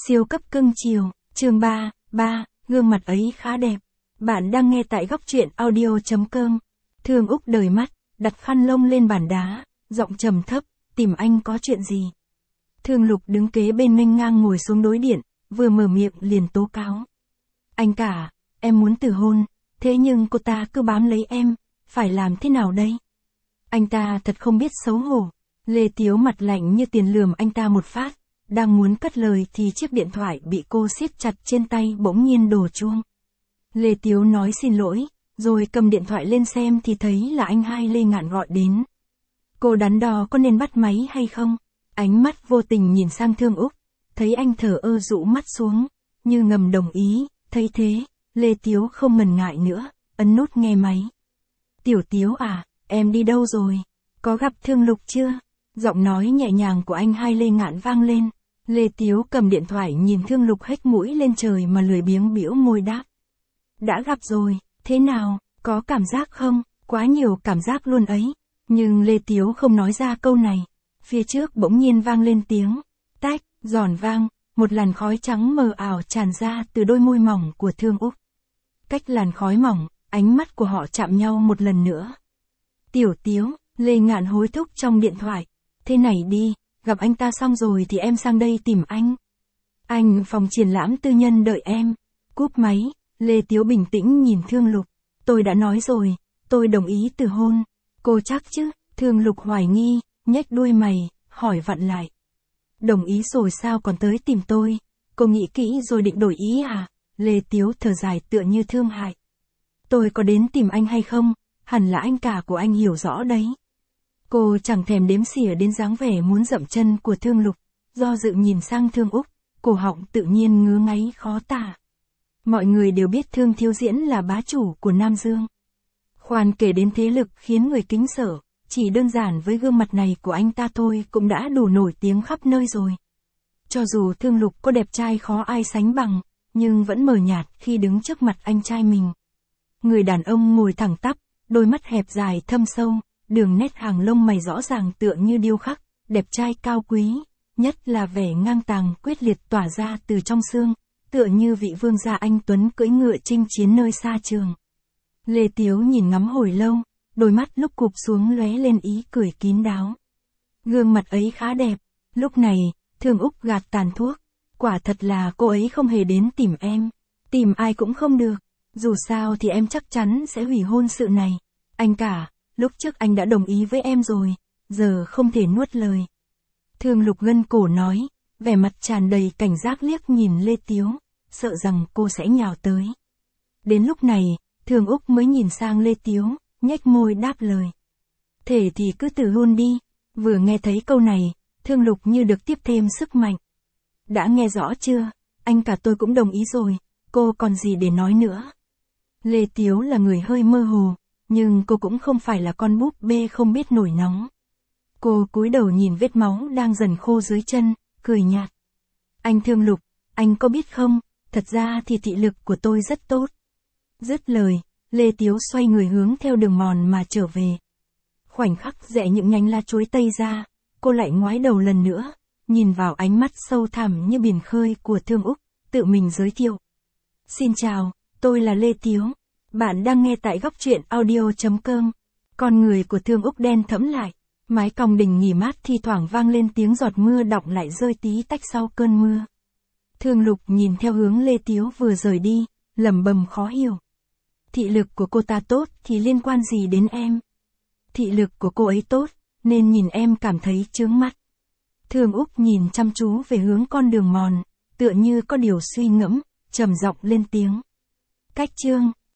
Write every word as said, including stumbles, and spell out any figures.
Siêu cấp cưng chiều, chương ba, ba, gương mặt ấy khá đẹp. Bạn đang nghe tại góc truyện audio.com. Thương Úc đời mắt, đặt khăn lông lên bàn đá, giọng trầm thấp, tìm anh có chuyện gì? Thương Lục đứng kế bên nghênh ngang ngồi xuống đối điện, vừa mở miệng liền tố cáo. Anh cả, em muốn từ hôn, thế nhưng cô ta cứ bám lấy em, phải làm thế nào đây? Anh ta thật không biết xấu hổ. Lê Tiếu mặt lạnh như tiền lườm anh ta một phát, đang muốn cất lời thì chiếc điện thoại bị cô siết chặt trên tay bỗng nhiên đổ chuông. Lê Tiếu nói xin lỗi, rồi cầm điện thoại lên xem thì thấy là anh hai Lê Ngạn gọi đến. Cô đắn đo có nên bắt máy hay không? Ánh mắt vô tình nhìn sang Thương Úc, thấy anh thở ơ rũ mắt xuống, như ngầm đồng ý, thấy thế, Lê Tiếu không ngần ngại nữa, ấn nút nghe máy. Tiểu Tiếu à, em đi đâu rồi? Có gặp Thương Lục chưa? Giọng nói nhẹ nhàng của anh hai Lê Ngạn vang lên. Lê Tiếu cầm điện thoại nhìn Thương Lục hếch mũi lên trời mà lười biếng bĩu môi đáp. Đã gặp rồi, thế nào, có cảm giác không? Quá nhiều cảm giác luôn ấy. Nhưng Lê Tiếu không nói ra câu này. Phía trước bỗng nhiên vang lên tiếng tách, giòn vang, một làn khói trắng mờ ảo tràn ra từ đôi môi mỏng của Thương Úc. Cách làn khói mỏng, ánh mắt của họ chạm nhau một lần nữa. Tiểu Tiếu, Lê Ngạn hối thúc trong điện thoại. Thế này đi, gặp anh ta xong rồi thì em sang đây tìm anh. Anh phòng triển lãm tư nhân đợi em. Cúp máy, Lê Tiếu bình tĩnh nhìn Thương Lục. Tôi đã nói rồi, tôi đồng ý từ hôn. Cô chắc chứ? Thương Lục hoài nghi, nhếch đuôi mày, hỏi vặn lại. Đồng ý rồi sao còn tới tìm tôi? Cô nghĩ kỹ rồi định đổi ý à? Lê Tiếu thở dài tựa như thương hại. Tôi có đến tìm anh hay không? Hẳn là anh cả của anh hiểu rõ đấy. Cô chẳng thèm đếm xỉa đến dáng vẻ muốn dậm chân của Thương Lục, do dự nhìn sang Thương Úc, cổ họng tự nhiên ngứa ngáy khó tả. Mọi người đều biết Thương Thiếu Diễn là bá chủ của Nam Dương. Khoan kể đến thế lực khiến người kính sợ, chỉ đơn giản với gương mặt này của anh ta thôi cũng đã đủ nổi tiếng khắp nơi rồi. Cho dù Thương Lục có đẹp trai khó ai sánh bằng, nhưng vẫn mờ nhạt khi đứng trước mặt anh trai mình. Người đàn ông ngồi thẳng tắp, đôi mắt hẹp dài thâm sâu. Đường nét hàng lông mày rõ ràng tựa như điêu khắc, đẹp trai cao quý, nhất là vẻ ngang tàng quyết liệt tỏa ra từ trong xương, tựa như vị vương gia anh tuấn cưỡi ngựa chinh chiến nơi xa trường. Lê Tiếu nhìn ngắm hồi lâu, đôi mắt lúc cụp xuống lóe lên ý cười kín đáo. Gương mặt ấy khá đẹp, lúc này, Thương Úc gạt tàn thuốc, quả thật là cô ấy không hề đến tìm em, tìm ai cũng không được, dù sao thì em chắc chắn sẽ hủy hôn sự này, anh cả. Lúc trước anh đã đồng ý với em rồi, giờ không thể nuốt lời. Thương Lục gân cổ nói, vẻ mặt tràn đầy cảnh giác liếc nhìn Lê Tiếu, sợ rằng cô sẽ nhào tới. Đến lúc này, Thương Úc mới nhìn sang Lê Tiếu, nhếch môi đáp lời. Thể thì cứ từ hôn đi, vừa nghe thấy câu này, Thương Lục như được tiếp thêm sức mạnh. Đã nghe rõ chưa, anh cả tôi cũng đồng ý rồi, cô còn gì để nói nữa. Lê Tiếu là người hơi mơ hồ. Nhưng cô cũng không phải là con búp bê không biết nổi nóng. Cô cúi đầu nhìn vết máu đang dần khô dưới chân, cười nhạt. Anh Thương Lục, anh có biết không, thật ra thì thị lực của tôi rất tốt. Dứt lời, Lê Tiếu xoay người hướng theo đường mòn mà trở về. Khoảnh khắc rẽ những nhánh lá chuối tây ra, cô lại ngoái đầu lần nữa, nhìn vào ánh mắt sâu thẳm như biển khơi của Thương Úc, tự mình giới thiệu. Xin chào, tôi là Lê Tiếu. Bạn đang nghe tại góc truyện audio.com. Con người của Thương Úc đen thẫm lại, mái cong đỉnh nghỉ mát thi thoảng vang lên tiếng giọt mưa đọng lại rơi tí tách sau cơn mưa. Thương Lục nhìn theo hướng Lê Tiếu vừa rời đi, lẩm bẩm khó hiểu. Thị lực của cô ta tốt thì liên quan gì đến em? Thị lực của cô ấy tốt, nên nhìn em cảm thấy chướng mắt. Thương Úc nhìn chăm chú về hướng con đường mòn, tựa như có điều suy ngẫm, trầm giọng lên tiếng. Cách chương